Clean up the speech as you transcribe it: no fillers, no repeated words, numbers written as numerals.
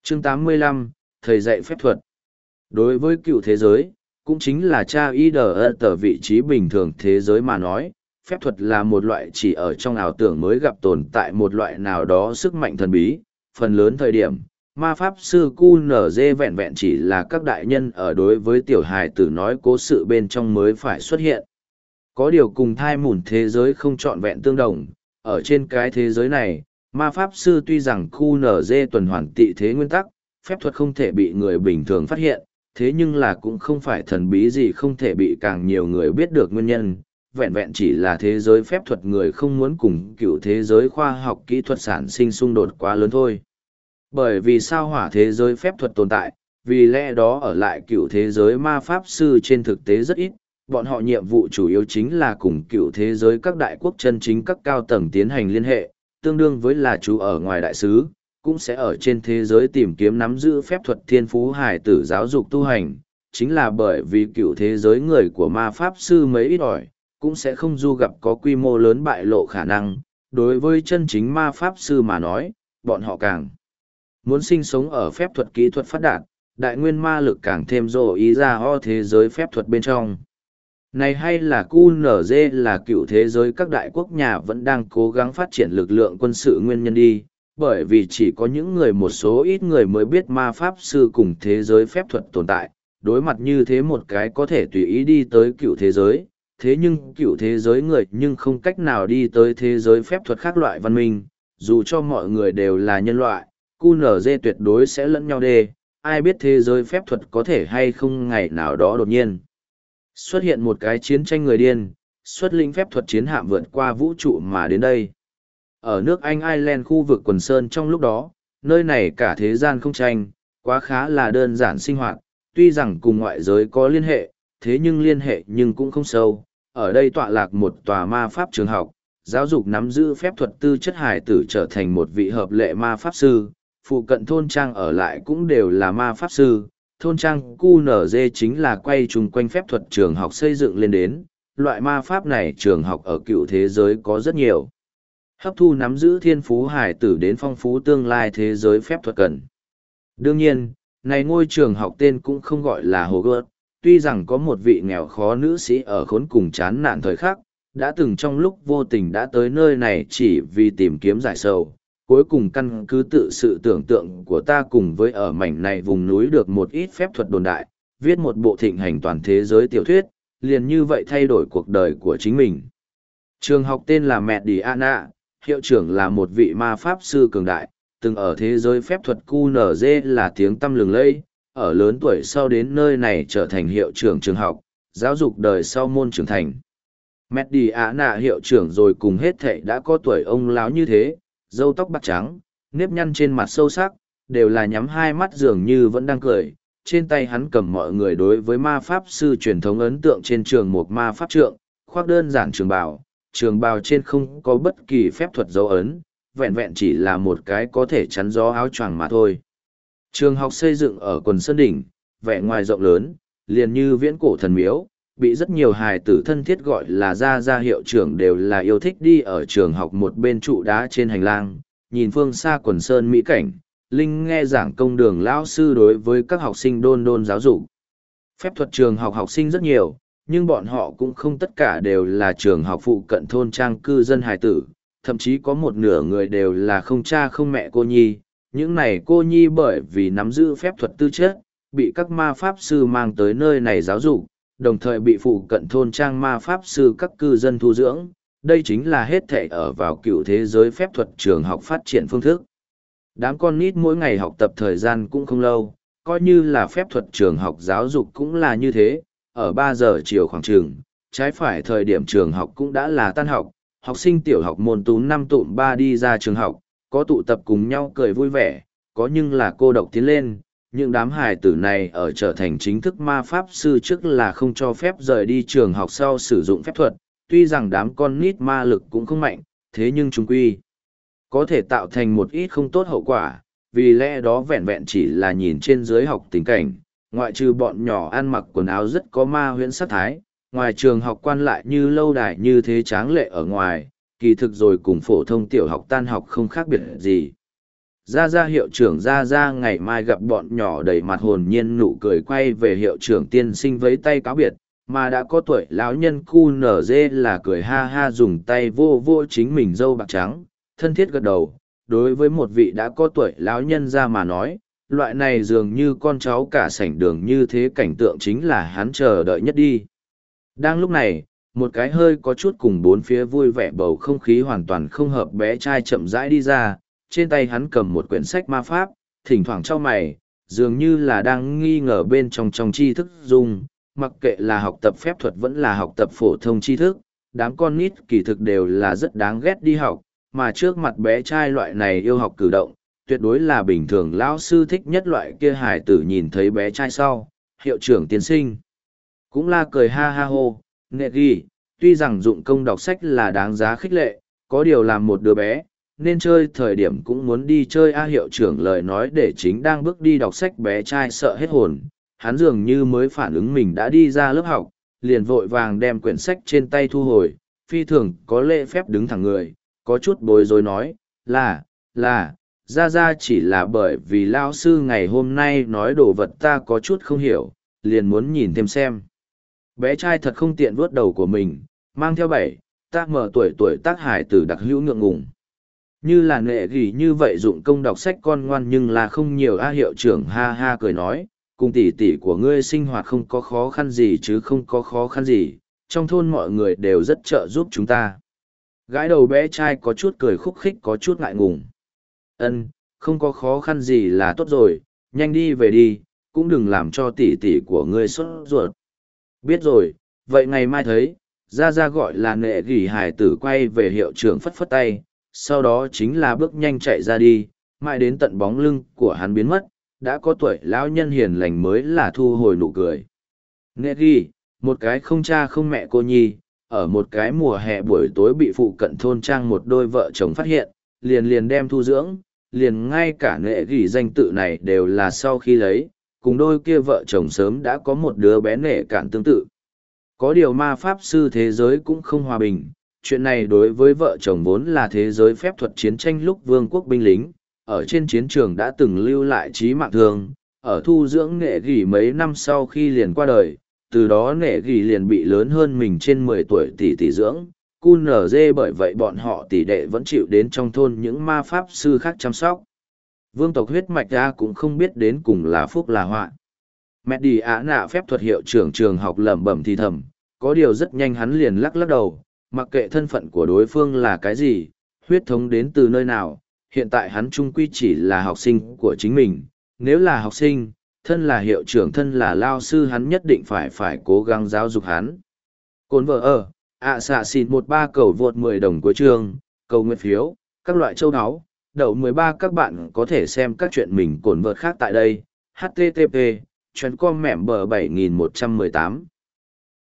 Chương 85, Thầy dạy phép thuật. Đối với cựu thế giới, cũng chính là cha y đờ tờ vị trí bình thường thế giới mà nói, phép thuật là một loại chỉ ở trong ảo tưởng mới gặp tồn tại một loại nào đó sức mạnh thần bí. Phần lớn thời điểm, ma pháp sư QNZ vẹn vẹn chỉ là các đại nhân ở đối với tiểu hài tử nói cố sự bên trong mới phải xuất hiện. Có điều cùng thai mùn thế giới không trọn vẹn tương đồng, ở trên cái thế giới này, ma pháp sư tuy rằng QNZ tuần hoàn tị thế nguyên tắc, phép thuật không thể bị người bình thường phát hiện, thế nhưng là cũng không phải thần bí gì không thể bị càng nhiều người biết được nguyên nhân, vẹn vẹn chỉ là thế giới phép thuật người không muốn cùng cựu thế giới khoa học kỹ thuật sản sinh xung đột quá lớn thôi. Bởi vì sao hỏa thế giới phép thuật tồn tại, vì lẽ đó ở lại cựu thế giới ma pháp sư trên thực tế rất ít, bọn họ nhiệm vụ chủ yếu chính là cùng cựu thế giới các đại quốc chân chính các cao tầng tiến hành liên hệ, tương đương với là chú ở ngoài đại sứ, cũng sẽ ở trên thế giới tìm kiếm nắm giữ phép thuật thiên phú hải tử giáo dục tu hành, chính là bởi vì cựu thế giới người của ma pháp sư mấy ít ỏi, cũng sẽ không du gặp có quy mô lớn bại lộ khả năng, đối với chân chính ma pháp sư mà nói, bọn họ càng muốn sinh sống ở phép thuật kỹ thuật phát đạt, đại nguyên ma lực càng thêm rồ ý ra ho thế giới phép thuật bên trong. Này hay là QNZ là cựu thế giới các đại quốc nhà vẫn đang cố gắng phát triển lực lượng quân sự nguyên nhân đi, bởi vì chỉ có những người một số ít người mới biết ma pháp sư cùng thế giới phép thuật tồn tại, đối mặt như thế một cái có thể tùy ý đi tới cựu thế giới, thế nhưng cựu thế giới người nhưng không cách nào đi tới thế giới phép thuật khác loại văn minh, dù cho mọi người đều là nhân loại, QNZ tuyệt đối sẽ lẫn nhau đê, ai biết thế giới phép thuật có thể hay không ngày nào đó đột nhiên. Xuất hiện một cái chiến tranh người điên, xuất linh phép thuật chiến hạm vượt qua vũ trụ mà đến đây. Ở nước Anh Ireland khu vực quần sơn trong lúc đó, nơi này cả thế gian không tranh, quá khá là đơn giản sinh hoạt, tuy rằng cùng ngoại giới có liên hệ, thế nhưng liên hệ nhưng cũng không sâu. Ở đây tọa lạc một tòa ma pháp trường học, giáo dục nắm giữ phép thuật tư chất hải tử trở thành một vị hợp lệ ma pháp sư, phụ cận thôn trang ở lại cũng đều là ma pháp sư. Thôn trang QNZ chính là quay chung quanh phép thuật trường học xây dựng lên đến, loại ma pháp này trường học ở cựu thế giới có rất nhiều. Hấp thu nắm giữ thiên phú hải tử đến phong phú tương lai thế giới phép thuật cần. Đương nhiên, này ngôi trường học tên cũng không gọi là Hogwarts, tuy rằng có một vị nghèo khó nữ sĩ ở khốn cùng chán nản thời khắc, đã từng trong lúc vô tình đã tới nơi này chỉ vì tìm kiếm giải sầu. Cuối cùng căn cứ tự sự tưởng tượng của ta cùng với ở mảnh này vùng núi được một ít phép thuật đồn đại, viết một bộ thịnh hành toàn thế giới tiểu thuyết, liền như vậy thay đổi cuộc đời của chính mình. Trường học tên là Mediana, hiệu trưởng là một vị ma pháp sư cường đại, từng ở thế giới phép thuật QNZ là tiếng tăm lừng lẫy, ở lớn tuổi sau đến nơi này trở thành hiệu trưởng trường học, giáo dục đời sau môn trưởng thành. Mediana hiệu trưởng rồi cùng hết thảy đã có tuổi ông lão như thế, râu tóc bạc trắng, nếp nhăn trên mặt sâu sắc, đều là nhắm hai mắt dường như vẫn đang cười. Trên tay hắn cầm mọi người đối với ma pháp sư truyền thống ấn tượng trên trường một ma pháp trượng, khoác đơn giản trường bào trên không có bất kỳ phép thuật dấu ấn, vẹn vẹn chỉ là một cái có thể chắn gió áo choàng mà thôi. Trường học xây dựng ở quần sơn đỉnh, vẻ ngoài rộng lớn, liền như viễn cổ thần miếu, bị rất nhiều hài tử thân thiết gọi là gia hiệu trưởng đều là yêu thích đi ở trường học một bên trụ đá trên hành lang, nhìn phương xa quần sơn mỹ cảnh, Linh nghe giảng công đường lão sư đối với các học sinh đôn đôn giáo dục. Phép thuật trường học học sinh rất nhiều, nhưng bọn họ cũng không tất cả đều là trường học phụ cận thôn trang cư dân hài tử, thậm chí có một nửa người đều là không cha không mẹ cô nhi. Những này cô nhi bởi vì nắm giữ phép thuật tư chất, bị các ma pháp sư mang tới nơi này giáo dục, đồng thời bị phụ cận thôn trang ma pháp sư các cư dân thu dưỡng. Đây chính là hết thảy ở vào cựu thế giới phép thuật trường học phát triển phương thức. Đám con nít mỗi ngày học tập thời gian cũng không lâu, coi như là phép thuật trường học giáo dục cũng là như thế, ở 3 giờ chiều khoảng trường, trái phải thời điểm trường học cũng đã là tan học, học sinh tiểu học môn tú 5 tụm 3 đi ra trường học, có tụ tập cùng nhau cười vui vẻ, có nhưng là cô độc tiến lên. Những đám hài tử này ở trở thành chính thức ma pháp sư trước là không cho phép rời đi trường học sau sử dụng phép thuật, tuy rằng đám con nít ma lực cũng không mạnh, thế nhưng chúng quy có thể tạo thành một ít không tốt hậu quả, vì lẽ đó vẹn vẹn chỉ là nhìn trên dưới học tình cảnh, ngoại trừ bọn nhỏ ăn mặc quần áo rất có ma huyễn sắc thái, ngoài trường học quan lại như lâu đài như thế tráng lệ ở ngoài, kỳ thực rồi cùng phổ thông tiểu học tan học không khác biệt gì. Ra hiệu trưởng ra ngày mai gặp bọn nhỏ đầy mặt hồn nhiên nụ cười quay về hiệu trưởng tiên sinh với tay cáo biệt, mà đã có tuổi lão nhân QNZ là cười ha ha dùng tay vô vô chính mình râu bạc trắng, thân thiết gật đầu. Đối với một vị đã có tuổi lão nhân ra mà nói, loại này dường như con cháu cả sảnh đường như thế cảnh tượng chính là hắn chờ đợi nhất đi. Đang lúc này, một cái hơi có chút cùng bốn phía vui vẻ bầu không khí hoàn toàn không hợp bé trai chậm rãi đi ra, trên tay hắn cầm một quyển sách ma pháp, thỉnh thoảng trao mày, dường như là đang nghi ngờ bên trong tri thức dung, mặc kệ là học tập phép thuật vẫn là học tập phổ thông tri thức, đám con nít kỳ thực đều là rất đáng ghét đi học, mà trước mặt bé trai loại này yêu học cử động, tuyệt đối là bình thường lão sư thích nhất loại kia hải tử nhìn thấy bé trai sau, hiệu trưởng tiên sinh. Cũng là cười ha ha hô, nghệ ghi, tuy rằng dụng công đọc sách là đáng giá khích lệ, có điều làm một đứa bé, nên chơi thời điểm cũng muốn đi chơi a hiệu trưởng lời nói để chính đang bước đi đọc sách bé trai sợ hết hồn, hắn dường như mới phản ứng mình đã đi ra lớp học, liền vội vàng đem quyển sách trên tay thu hồi, phi thường có lễ phép đứng thẳng người, có chút bối rối nói, ra chỉ là bởi vì lao sư ngày hôm nay nói đồ vật ta có chút không hiểu, liền muốn nhìn thêm xem. Bé trai thật không tiện vuốt đầu của mình, mang theo ta mở tuổi tác hải tử đặc hữu ngượng ngùng. Như là nệ gỉ như vậy dụng công đọc sách con ngoan nhưng là không nhiều a hiệu trưởng ha ha cười nói, cùng tỷ tỷ của ngươi sinh hoạt không có khó khăn gì chứ không có khó khăn gì, trong thôn mọi người đều rất trợ giúp chúng ta. Gái đầu bé trai có chút cười khúc khích có chút ngại ngùng. Không có khó khăn gì là tốt rồi, nhanh đi về đi, cũng đừng làm cho tỷ tỷ của ngươi sốt ruột. Biết rồi, vậy ngày mai thấy, ra gọi là nệ gỉ hải tử quay về hiệu trưởng phất phất tay, sau đó chính là bước nhanh chạy ra đi, mãi đến tận bóng lưng của hắn biến mất, đã có tuổi lão nhân hiền lành mới là thu hồi nụ cười. Nệ gỉ, một cái không cha không mẹ cô nhi, ở một cái mùa hè buổi tối bị phụ cận thôn trang một đôi vợ chồng phát hiện, liền đem thu dưỡng, liền ngay cả nệ gỉ danh tự này đều là sau khi lấy, cùng đôi kia vợ chồng sớm đã có một đứa bé nệ cạn tương tự. Có điều ma pháp sư thế giới cũng không hòa bình, chuyện này đối với vợ chồng vốn là thế giới phép thuật chiến tranh lúc vương quốc binh lính, ở trên chiến trường đã từng lưu lại chí mạng thương, ở thu dưỡng nệ gỉ mấy năm sau khi liền qua đời, từ đó nệ gỉ liền bị lớn hơn mình trên 10 tuổi tỷ dưỡng. QNZ bởi vậy bọn họ tỷ đệ vẫn chịu đến trong thôn những ma pháp sư khác chăm sóc. Vương tộc huyết mạch ra cũng không biết đến cùng là phúc là họa. Mẹ đi á nạ phép thuật hiệu trưởng trường học lẩm bẩm thì thầm, có điều rất nhanh hắn liền lắc đầu, mặc kệ thân phận của đối phương là cái gì, huyết thống đến từ nơi nào, hiện tại hắn trung quy chỉ là học sinh của chính mình, nếu là học sinh, thân là hiệu trưởng thân là lao sư hắn nhất định phải cố gắng giáo dục hắn. Cồn vợ ở, xạ xịt 13 cầu vượt 10 đồng của trường, cầu nguyện phiếu, các loại châu áo, đậu 13 các bạn có thể xem các chuyện mình cồn vợt khác tại đây, http, chuyến com mẻm bờ 7118.